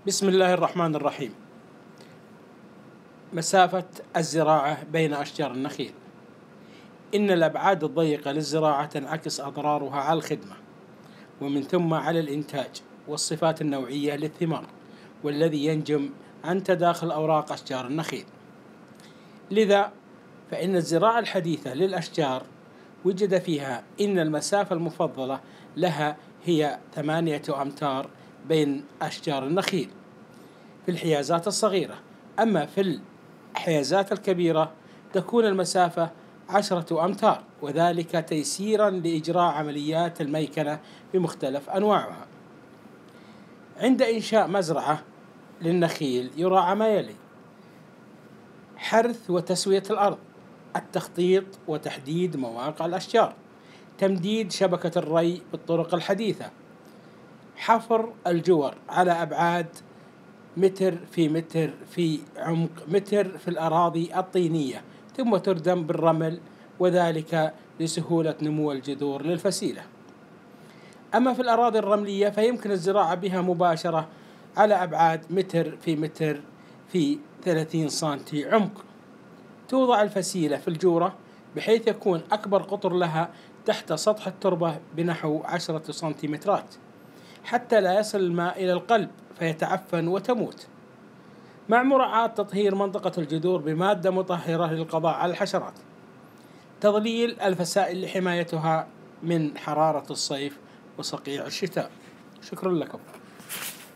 بسم الله الرحمن الرحيم. مسافة الزراعة بين أشجار النخيل. إن الأبعاد الضيقة للزراعة تنعكس أضرارها على الخدمة ومن ثم على الإنتاج والصفات النوعية للثمار، والذي ينجم عن تداخل أوراق أشجار النخيل. لذا فإن الزراعة الحديثة للأشجار وجد فيها إن المسافة المفضلة لها هي 8 أمتار بين أشجار النخيل في الحيازات الصغيرة، أما في الحيازات الكبيرة تكون المسافة 10 أمتار، وذلك تيسيرا لإجراء عمليات الميكنة بمختلف أنواعها. عند إنشاء مزرعة للنخيل يراعى ما يلي: حرث وتسوية الأرض، التخطيط وتحديد مواقع الأشجار، تمديد شبكة الري بالطرق الحديثة، حفر الجور على أبعاد متر في متر في عمق متر في الأراضي الطينية، ثم تردم بالرمل، وذلك لسهولة نمو الجذور للفسيلة. أما في الأراضي الرملية فيمكن الزراعة بها مباشرة على أبعاد متر في متر في 30 سنتي عمق. توضع الفسيلة في الجورة بحيث يكون أكبر قطر لها تحت سطح التربة بنحو 10 سنتيمترات، حتى لا يصل الماء إلى القلب فيتعفن وتموت، مع مراعاة تطهير منطقة الجذور بمادة مطهرة للقضاء على الحشرات. تظليل الفسائل لحمايتها من حرارة الصيف وصقيع الشتاء. شكرا لكم.